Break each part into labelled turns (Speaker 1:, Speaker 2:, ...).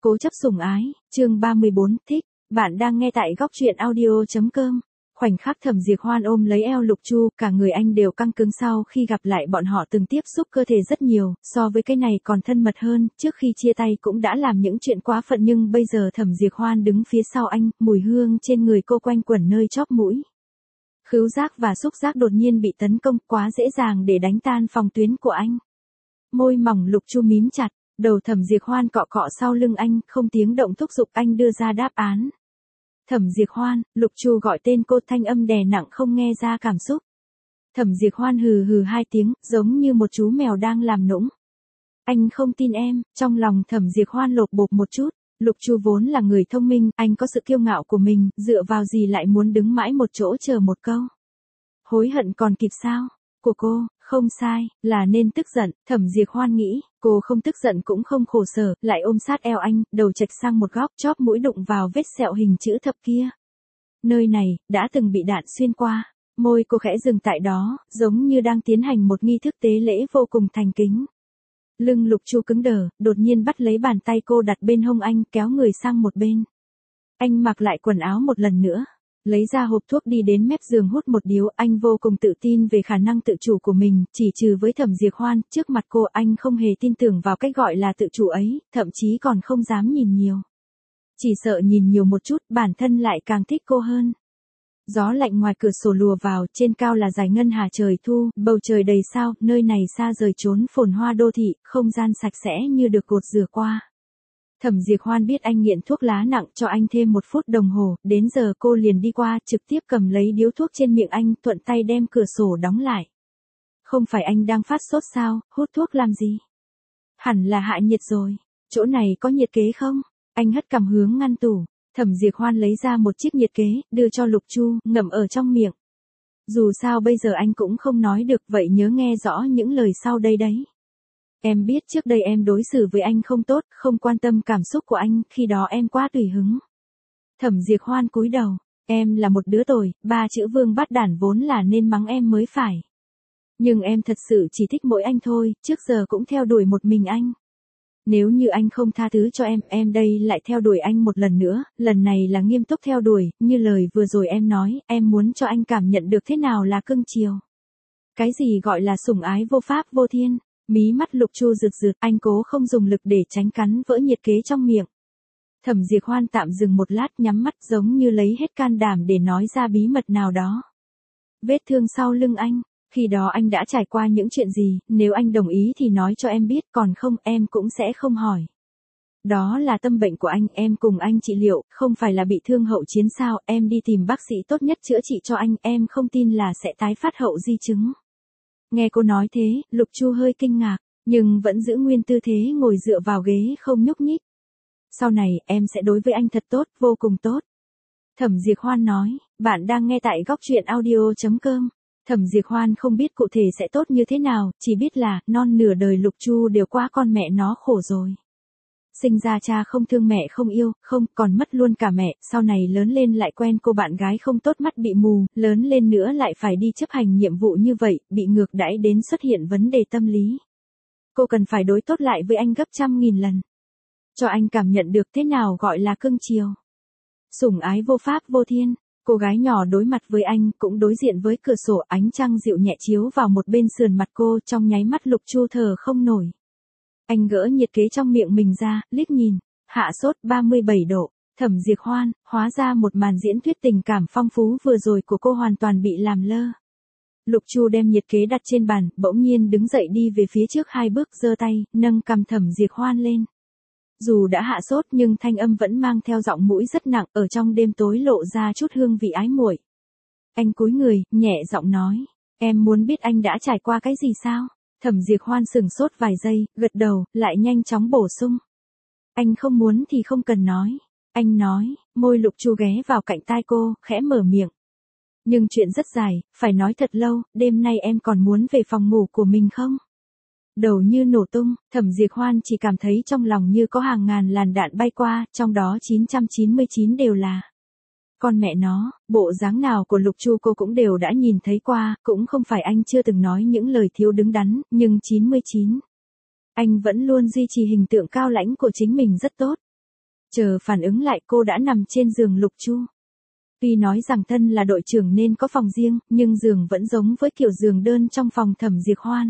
Speaker 1: Cố chấp sủng ái, chương 34, thích. Bạn đang nghe tại góc truyện audio.com. Khoảnh khắc Thẩm Diệp Hoan ôm lấy eo Lục Chu, cả người anh đều căng cứng sau khi gặp lại bọn họ từng tiếp xúc cơ thể rất nhiều, so với cái này còn thân mật hơn, trước khi chia tay cũng đã làm những chuyện quá phận nhưng bây giờ Thẩm Diệp Hoan đứng phía sau anh, mùi hương trên người cô quanh quẩn nơi chóp mũi. Khứu giác và xúc giác đột nhiên bị tấn công, quá dễ dàng để đánh tan phòng tuyến của anh. Môi mỏng Lục Chu mím chặt. Đầu Thẩm Diệp Hoan cọ cọ sau lưng anh, không tiếng động thúc giục anh đưa ra đáp án. Thẩm Diệp Hoan, Lục Chu gọi tên cô, thanh âm đè nặng không nghe ra cảm xúc. Thẩm Diệp Hoan hừ hừ hai tiếng, giống như một chú mèo đang làm nũng. Anh không tin em, trong lòng Thẩm Diệp Hoan lột bột một chút. Lục Chu vốn là người thông minh, anh có sự kiêu ngạo của mình, dựa vào gì lại muốn đứng mãi một chỗ chờ một câu. Hối hận còn kịp sao? Của cô, không sai, là nên tức giận, Thẩm Diệp Hoan nghĩ, cô không tức giận cũng không khổ sở, lại ôm sát eo anh, đầu chệch sang một góc, chóp mũi đụng vào vết sẹo hình chữ thập kia. Nơi này, đã từng bị đạn xuyên qua, môi cô khẽ dừng tại đó, giống như đang tiến hành một nghi thức tế lễ vô cùng thành kính. Lưng Lục Chu cứng đờ, đột nhiên bắt lấy bàn tay cô đặt bên hông anh, kéo người sang một bên. Anh mặc lại quần áo một lần nữa. Lấy ra hộp thuốc đi đến mép giường hút một điếu, anh vô cùng tự tin về khả năng tự chủ của mình, chỉ trừ với Thẩm Diệp Hoan, trước mặt cô anh không hề tin tưởng vào cách gọi là tự chủ ấy, thậm chí còn không dám nhìn nhiều. Chỉ sợ nhìn nhiều một chút, bản thân lại càng thích cô hơn. Gió lạnh ngoài cửa sổ lùa vào, trên cao là dải ngân hà trời thu, bầu trời đầy sao, nơi này xa rời chốn phồn hoa đô thị, không gian sạch sẽ như được gột rửa qua. Thẩm Diệp Hoan biết anh nghiện thuốc lá nặng, cho anh thêm 1 phút đồng hồ, đến giờ cô liền đi qua, trực tiếp cầm lấy điếu thuốc trên miệng anh, thuận tay đem cửa sổ đóng lại. Không phải anh đang phát sốt sao, hút thuốc làm gì? Hẳn là hạ nhiệt rồi, chỗ này có nhiệt kế không? Anh hất cằm hướng ngăn tủ, Thẩm Diệp Hoan lấy ra một chiếc nhiệt kế, đưa cho Lục Chu, ngậm ở trong miệng. Dù sao bây giờ anh cũng không nói được, vậy nhớ nghe rõ những lời sau đây đấy. Em biết trước đây em đối xử với anh không tốt, không quan tâm cảm xúc của anh, khi đó em quá tùy hứng. Thẩm Diệp Hoan cúi đầu, em là một đứa tồi, 3 chữ vương bát đản vốn là nên mắng em mới phải. Nhưng em thật sự chỉ thích mỗi anh thôi, trước giờ cũng theo đuổi một mình anh. Nếu như anh không tha thứ cho em đây lại theo đuổi anh một lần nữa, lần này là nghiêm túc theo đuổi, như lời vừa rồi em nói, em muốn cho anh cảm nhận được thế nào là cưng chiều. Cái gì gọi là sủng ái vô pháp vô thiên. Mí mắt Lục Chu rực rực, anh cố không dùng lực để tránh cắn vỡ nhiệt kế trong miệng. Thẩm Diệp Hoan tạm dừng một lát, nhắm mắt giống như lấy hết can đảm để nói ra bí mật nào đó. Vết thương sau lưng anh, khi đó anh đã trải qua những chuyện gì, nếu anh đồng ý thì nói cho em biết, còn không em cũng sẽ không hỏi. Đó là tâm bệnh của anh, em cùng anh trị liệu, không phải là bị thương hậu chiến sao, em đi tìm bác sĩ tốt nhất chữa trị cho anh, em không tin là sẽ tái phát hậu di chứng. Nghe cô nói thế, Lục Chu hơi kinh ngạc, nhưng vẫn giữ nguyên tư thế ngồi dựa vào ghế không nhúc nhích. Sau này, em sẽ đối với anh thật tốt, vô cùng tốt. Thẩm Diệp Hoan nói, bạn đang nghe tại góc truyện audio.com. Thẩm Diệp Hoan không biết cụ thể sẽ tốt như thế nào, chỉ biết là, non nửa đời Lục Chu đều qua con mẹ nó khổ rồi. Sinh ra cha không thương mẹ không yêu, không, còn mất luôn cả mẹ, sau này lớn lên lại quen cô bạn gái không tốt mắt bị mù, lớn lên nữa lại phải đi chấp hành nhiệm vụ như vậy, bị ngược đãi đến xuất hiện vấn đề tâm lý. Cô cần phải đối tốt lại với anh gấp 100.000 lần. Cho anh cảm nhận được thế nào gọi là cưng chiều. Sủng ái vô pháp vô thiên, cô gái nhỏ đối mặt với anh, cũng đối diện với cửa sổ, ánh trăng dịu nhẹ chiếu vào một bên sườn mặt cô, trong nháy mắt Lục Chu thở không nổi. Anh gỡ nhiệt kế trong miệng mình ra, liếc nhìn, hạ sốt 37 độ, Thẩm Diệp Hoan, hóa ra một màn diễn thuyết tình cảm phong phú vừa rồi của cô hoàn toàn bị làm lơ. Lục Chu đem nhiệt kế đặt trên bàn, bỗng nhiên đứng dậy đi về phía trước 2 bước, giơ tay, nâng cằm Thẩm Diệp Hoan lên. Dù đã hạ sốt nhưng thanh âm vẫn mang theo giọng mũi rất nặng, ở trong đêm tối lộ ra chút hương vị ái muội. Anh cúi người, nhẹ giọng nói, em muốn biết anh đã trải qua cái gì sao? Thẩm Diệp Hoan sừng sốt vài giây, gật đầu, lại nhanh chóng bổ sung. Anh không muốn thì không cần nói. Anh nói, môi Lục Chu ghé vào cạnh tai cô, khẽ mở miệng. Nhưng chuyện rất dài, phải nói thật lâu, đêm nay em còn muốn về phòng ngủ của mình không? Đầu như nổ tung, Thẩm Diệp Hoan chỉ cảm thấy trong lòng như có hàng ngàn làn đạn bay qua, trong đó 999 đều là. Con mẹ nó, bộ dáng nào của Lục Chu cô cũng đều đã nhìn thấy qua, cũng không phải anh chưa từng nói những lời thiếu đứng đắn, nhưng 99. Anh vẫn luôn duy trì hình tượng cao lãnh của chính mình rất tốt. Chờ phản ứng lại cô đã nằm trên giường Lục Chu. Tuy nói rằng thân là đội trưởng nên có phòng riêng, nhưng giường vẫn giống với kiểu giường đơn trong phòng Thẩm Diệt Hoan.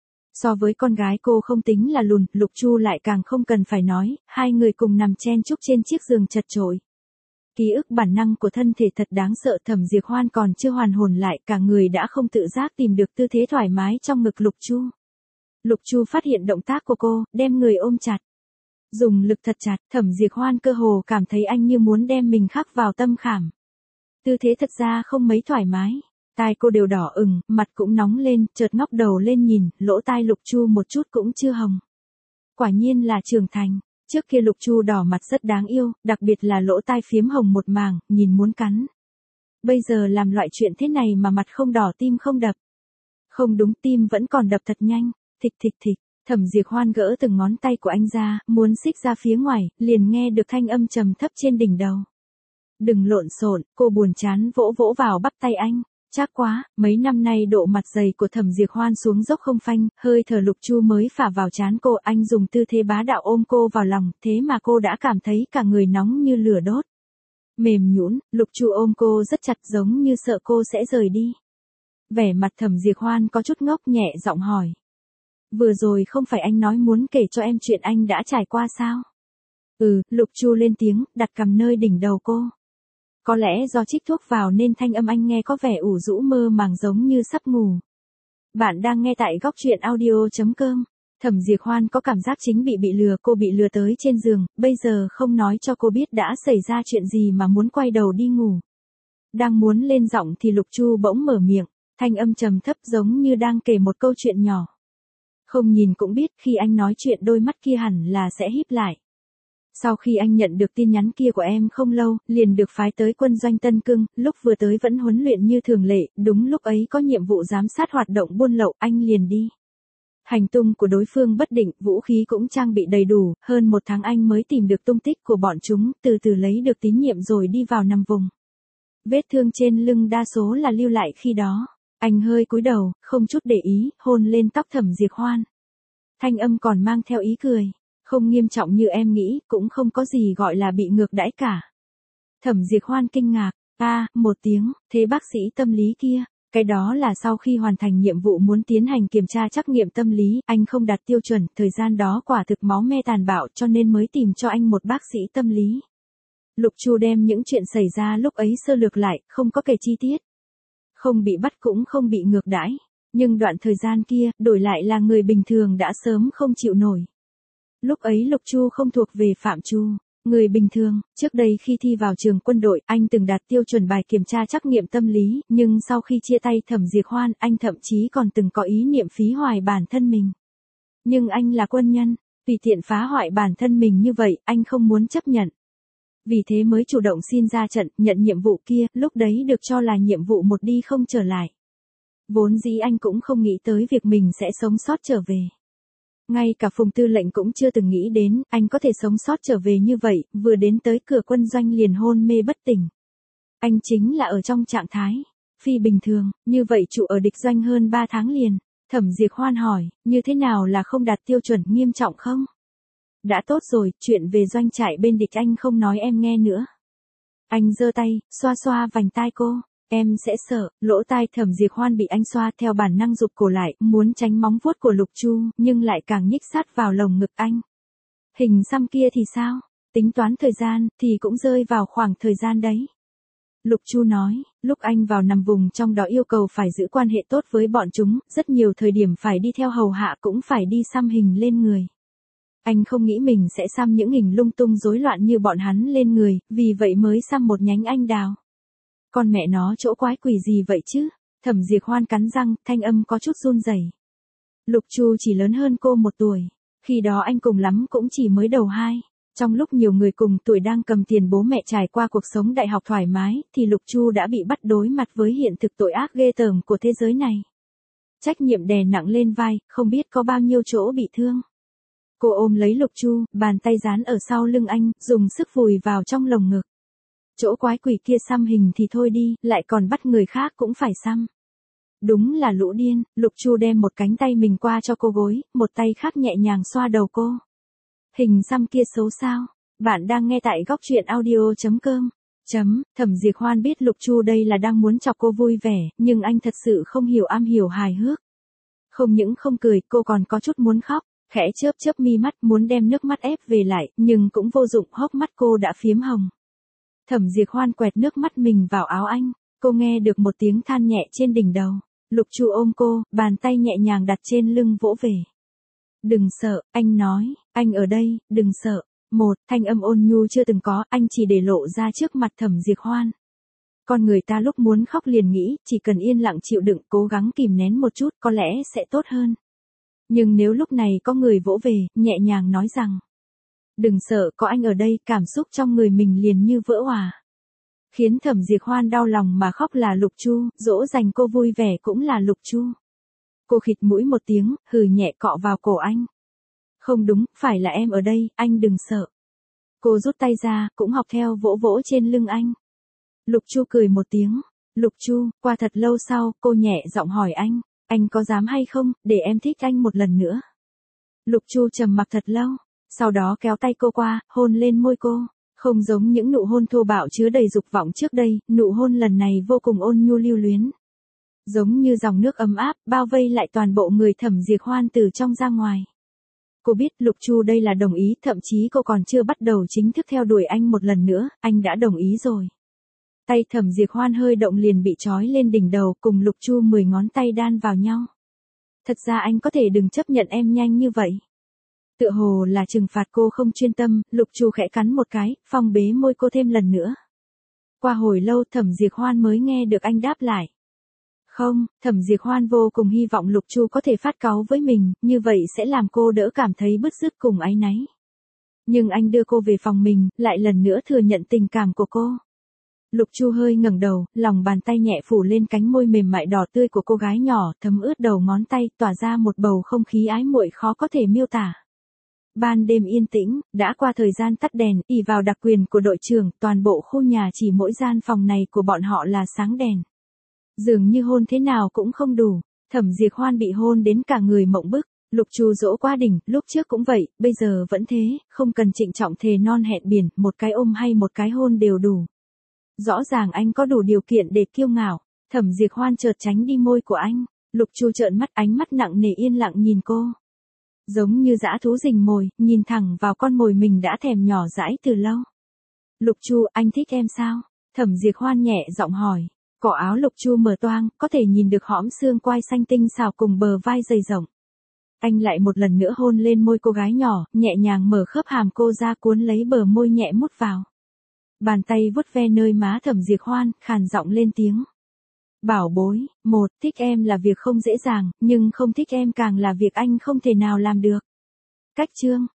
Speaker 1: So với con gái cô không tính là lùn, Lục Chu lại càng không cần phải nói, hai người cùng nằm chen chúc trên chiếc giường chật chội. Ký ức bản năng của thân thể thật đáng sợ, Thẩm Diệt Hoan còn chưa hoàn hồn lại, cả người đã không tự giác tìm được tư thế thoải mái trong ngực Lục Chu. Lục Chu phát hiện động tác của cô, đem người ôm chặt. Dùng lực thật chặt, Thẩm Diệt Hoan cơ hồ cảm thấy anh như muốn đem mình khắc vào tâm khảm. Tư thế thật ra không mấy thoải mái. Tai cô đều đỏ ửng, mặt cũng nóng lên, chợt ngóc đầu lên nhìn, lỗ tai Lục Chu một chút cũng chưa hồng. Quả nhiên là trưởng thành. Trước kia Lục Chu đỏ mặt rất đáng yêu, đặc biệt là lỗ tai phiếm hồng một mảng, nhìn muốn cắn. Bây giờ làm loại chuyện thế này mà mặt không đỏ tim không đập. Không đúng, tim vẫn còn đập thật nhanh, thịch thịch thịch. Thẩm Diệt Hoan gỡ từng ngón tay của anh ra, muốn xích ra phía ngoài, liền nghe được thanh âm trầm thấp trên đỉnh đầu. Đừng lộn xộn, cô buồn chán vỗ vỗ vào bắp tay anh. Chắc quá, mấy năm nay độ mặt dày của Thẩm Diệt Hoan xuống dốc không phanh, hơi thở Lục Chu mới phả vào trán cô, anh dùng tư thế bá đạo ôm cô vào lòng, thế mà cô đã cảm thấy cả người nóng như lửa đốt. Mềm nhũn, Lục Chu ôm cô rất chặt giống như sợ cô sẽ rời đi. Vẻ mặt Thẩm Diệt Hoan có chút ngốc, nhẹ giọng hỏi. Vừa rồi không phải anh nói muốn kể cho em chuyện anh đã trải qua sao? Lục Chu lên tiếng, đặt cằm nơi đỉnh đầu cô. Có lẽ do trích thuốc vào nên thanh âm anh nghe có vẻ ủ rũ mơ màng giống như sắp ngủ. Bạn đang nghe tại góc truyện audio.com. Thẩm Diệt Hoan có cảm giác chính bị lừa, cô bị lừa tới trên giường, bây giờ không nói cho cô biết đã xảy ra chuyện gì mà muốn quay đầu đi ngủ. Đang muốn lên giọng thì Lục Chu bỗng mở miệng, thanh âm trầm thấp giống như đang kể một câu chuyện nhỏ. Không nhìn cũng biết khi anh nói chuyện đôi mắt kia hẳn là sẽ híp lại. Sau khi anh nhận được tin nhắn kia của em không lâu, liền được phái tới quân doanh Tân Cương, lúc vừa tới vẫn huấn luyện như thường lệ, đúng lúc ấy có nhiệm vụ giám sát hoạt động buôn lậu, anh liền đi. Hành tung của đối phương bất định, vũ khí cũng trang bị đầy đủ, hơn một tháng anh mới tìm được tung tích của bọn chúng, từ từ lấy được tín nhiệm rồi đi vào nằm vùng. Vết thương trên lưng đa số là lưu lại khi đó. Anh hơi cúi đầu, không chút để ý, hôn lên tóc Thẩm Diệt Hoan. Thanh âm còn mang theo ý cười. Không nghiêm trọng như em nghĩ, cũng không có gì gọi là bị ngược đãi cả. Thẩm Diệt Hoan kinh ngạc, một tiếng, thế bác sĩ tâm lý kia, cái đó là sau khi hoàn thành nhiệm vụ muốn tiến hành kiểm tra trắc nghiệm tâm lý, anh không đạt tiêu chuẩn, thời gian đó quả thực máu me tàn bạo cho nên mới tìm cho anh một bác sĩ tâm lý. Lục Chu đem những chuyện xảy ra lúc ấy sơ lược lại, không có kể chi tiết. Không bị bắt cũng không bị ngược đãi, nhưng đoạn thời gian kia, đổi lại là người bình thường đã sớm không chịu nổi. Lúc ấy Lục Chu không thuộc về phạm trù người bình thường, trước đây khi thi vào trường quân đội, anh từng đạt tiêu chuẩn bài kiểm tra trắc nghiệm tâm lý, nhưng sau khi chia tay Thẩm Diệt Hoan, anh thậm chí còn từng có ý niệm phí hoài bản thân mình. Nhưng anh là quân nhân, tùy tiện phá hoại bản thân mình như vậy, anh không muốn chấp nhận. Vì thế mới chủ động xin ra trận, nhận nhiệm vụ kia, lúc đấy được cho là nhiệm vụ một đi không trở lại. Vốn dĩ anh cũng không nghĩ tới việc mình sẽ sống sót trở về. Ngay cả Phùng tư lệnh cũng chưa từng nghĩ đến, anh có thể sống sót trở về như vậy, vừa đến tới cửa quân doanh liền hôn mê bất tỉnh. Anh chính là ở trong trạng thái phi bình thường, như vậy trụ ở địch doanh hơn 3 tháng liền. Thẩm Diệt Hoan hỏi, như thế nào là không đạt tiêu chuẩn, nghiêm trọng không? Đã tốt rồi, chuyện về doanh trại bên địch anh không nói em nghe nữa. Anh giơ tay, xoa xoa vành tai cô. Em sẽ sợ, lỗ tai Thẩm Diệt Hoan bị anh xoa theo bản năng rụt cổ lại, muốn tránh móng vuốt của Lục Chu, nhưng lại càng nhích sát vào lồng ngực anh. Hình xăm kia thì sao? Tính toán thời gian, thì cũng rơi vào khoảng thời gian đấy. Lục Chu nói, lúc anh vào nằm vùng trong đó yêu cầu phải giữ quan hệ tốt với bọn chúng, rất nhiều thời điểm phải đi theo hầu hạ cũng phải đi xăm hình lên người. Anh không nghĩ mình sẽ xăm những hình lung tung rối loạn như bọn hắn lên người, vì vậy mới xăm một nhánh anh đào. Con mẹ nó chỗ quái quỷ gì vậy chứ? Thẩm Diệt Hoan cắn răng, thanh âm có chút run rẩy. Lục Chu chỉ lớn hơn cô 1 tuổi. Khi đó anh cùng lắm cũng chỉ mới đầu 2. Trong lúc nhiều người cùng tuổi đang cầm tiền bố mẹ trải qua cuộc sống đại học thoải mái, thì Lục Chu đã bị bắt đối mặt với hiện thực tội ác ghê tởm của thế giới này. Trách nhiệm đè nặng lên vai, không biết có bao nhiêu chỗ bị thương. Cô ôm lấy Lục Chu, bàn tay dán ở sau lưng anh, dùng sức vùi vào trong lồng ngực. Chỗ quái quỷ kia xăm hình thì thôi đi, lại còn bắt người khác cũng phải xăm. Đúng là lũ điên. Lục Chu đem một cánh tay mình qua cho cô gối, một tay khác nhẹ nhàng xoa đầu cô. Hình xăm kia xấu sao? Bạn đang nghe tại góc truyện audio.com. Thẩm Diệt Hoan biết Lục Chu đây là đang muốn chọc cô vui vẻ, nhưng anh thật sự không am hiểu hài hước. Không những không cười, cô còn có chút muốn khóc, khẽ chớp chớp mi mắt muốn đem nước mắt ép về lại, nhưng cũng vô dụng, hốc mắt cô đã phiếm hồng. Thẩm Diệt Hoan quẹt nước mắt mình vào áo anh, cô nghe được một tiếng than nhẹ trên đỉnh đầu. Lục Chu ôm cô, bàn tay nhẹ nhàng đặt trên lưng vỗ về. Đừng sợ, anh nói, anh ở đây, đừng sợ. Một thanh âm ôn nhu chưa từng có, anh chỉ để lộ ra trước mặt Thẩm Diệt Hoan. Con người ta lúc muốn khóc liền nghĩ, chỉ cần yên lặng chịu đựng, cố gắng kìm nén một chút, có lẽ sẽ tốt hơn. Nhưng nếu lúc này có người vỗ về, nhẹ nhàng nói rằng, đừng sợ, có anh ở đây, cảm xúc trong người mình liền như vỡ òa. Khiến Thẩm Diệt Hoan đau lòng mà khóc là Lục Chu, dỗ dành cô vui vẻ cũng là Lục Chu. Cô khịt mũi một tiếng, hừ nhẹ cọ vào cổ anh. Không đúng, phải là em ở đây, anh đừng sợ. Cô rút tay ra, cũng học theo vỗ vỗ trên lưng anh. Lục Chu cười một tiếng. Lục Chu, qua thật lâu sau, cô nhẹ giọng hỏi anh có dám hay không, để em thích anh một lần nữa. Lục Chu trầm mặc thật lâu, sau đó kéo tay cô qua, hôn lên môi cô. Không giống những nụ hôn thô bạo chứa đầy dục vọng trước đây, nụ hôn lần này vô cùng ôn nhu lưu luyến. Giống như dòng nước ấm áp, bao vây lại toàn bộ người Thẩm Diệt Hoan từ trong ra ngoài. Cô biết Lục Chu đây là đồng ý, thậm chí cô còn chưa bắt đầu chính thức theo đuổi anh một lần nữa, anh đã đồng ý rồi. Tay Thẩm Diệt Hoan hơi động liền bị trói lên đỉnh đầu, cùng Lục Chu 10 ngón tay đan vào nhau. Thật ra anh có thể đừng chấp nhận em nhanh như vậy. Tựa hồ là trừng phạt cô không chuyên tâm, Lục Chu khẽ cắn một cái, phong bế môi cô thêm lần nữa. Qua hồi lâu Thẩm Diệt Hoan mới nghe được anh đáp lại. Không, Thẩm Diệt Hoan vô cùng hy vọng Lục Chu có thể phát cáu với mình, như vậy sẽ làm cô đỡ cảm thấy bứt rứt cùng áy náy. Nhưng anh đưa cô về phòng mình, lại lần nữa thừa nhận tình cảm của cô. Lục Chu hơi ngẩng đầu, lòng bàn tay nhẹ phủ lên cánh môi mềm mại đỏ tươi của cô gái nhỏ, thấm ướt đầu ngón tay, tỏa ra một bầu không khí ái muội khó có thể miêu tả. Ban đêm yên tĩnh, đã qua thời gian tắt đèn, ỷ vào đặc quyền của đội trưởng, toàn bộ khu nhà chỉ mỗi gian phòng này của bọn họ là sáng đèn. Dường như hôn thế nào cũng không đủ, Thẩm Diệt Hoan bị hôn đến cả người mộng bức. Lục Chu dỗ quá đỉnh, lúc trước cũng vậy, bây giờ vẫn thế, không cần trịnh trọng thề non hẹn biển, một cái ôm hay một cái hôn đều đủ. Rõ ràng anh có đủ điều kiện để kiêu ngạo. Thẩm Diệt Hoan chợt tránh đi môi của anh. Lục Chu trợn mắt, ánh mắt nặng nề yên lặng nhìn cô. Giống như dã thú rình mồi, nhìn thẳng vào con mồi mình đã thèm nhỏ dãi từ lâu. Lục Chu, anh thích em sao? Thẩm Diệt Hoan nhẹ giọng hỏi. Cổ áo Lục Chu mở toang, có thể nhìn được hõm xương quai xanh tinh xào cùng bờ vai dày rộng. Anh lại một lần nữa hôn lên môi cô gái nhỏ, nhẹ nhàng mở khớp hàm cô ra, cuốn lấy bờ môi nhẹ mút vào. Bàn tay vuốt ve nơi má Thẩm Diệt Hoan, khàn giọng lên tiếng. Bảo bối, thích em là việc không dễ dàng, nhưng không thích em càng là việc anh không thể nào làm được. Cách chương.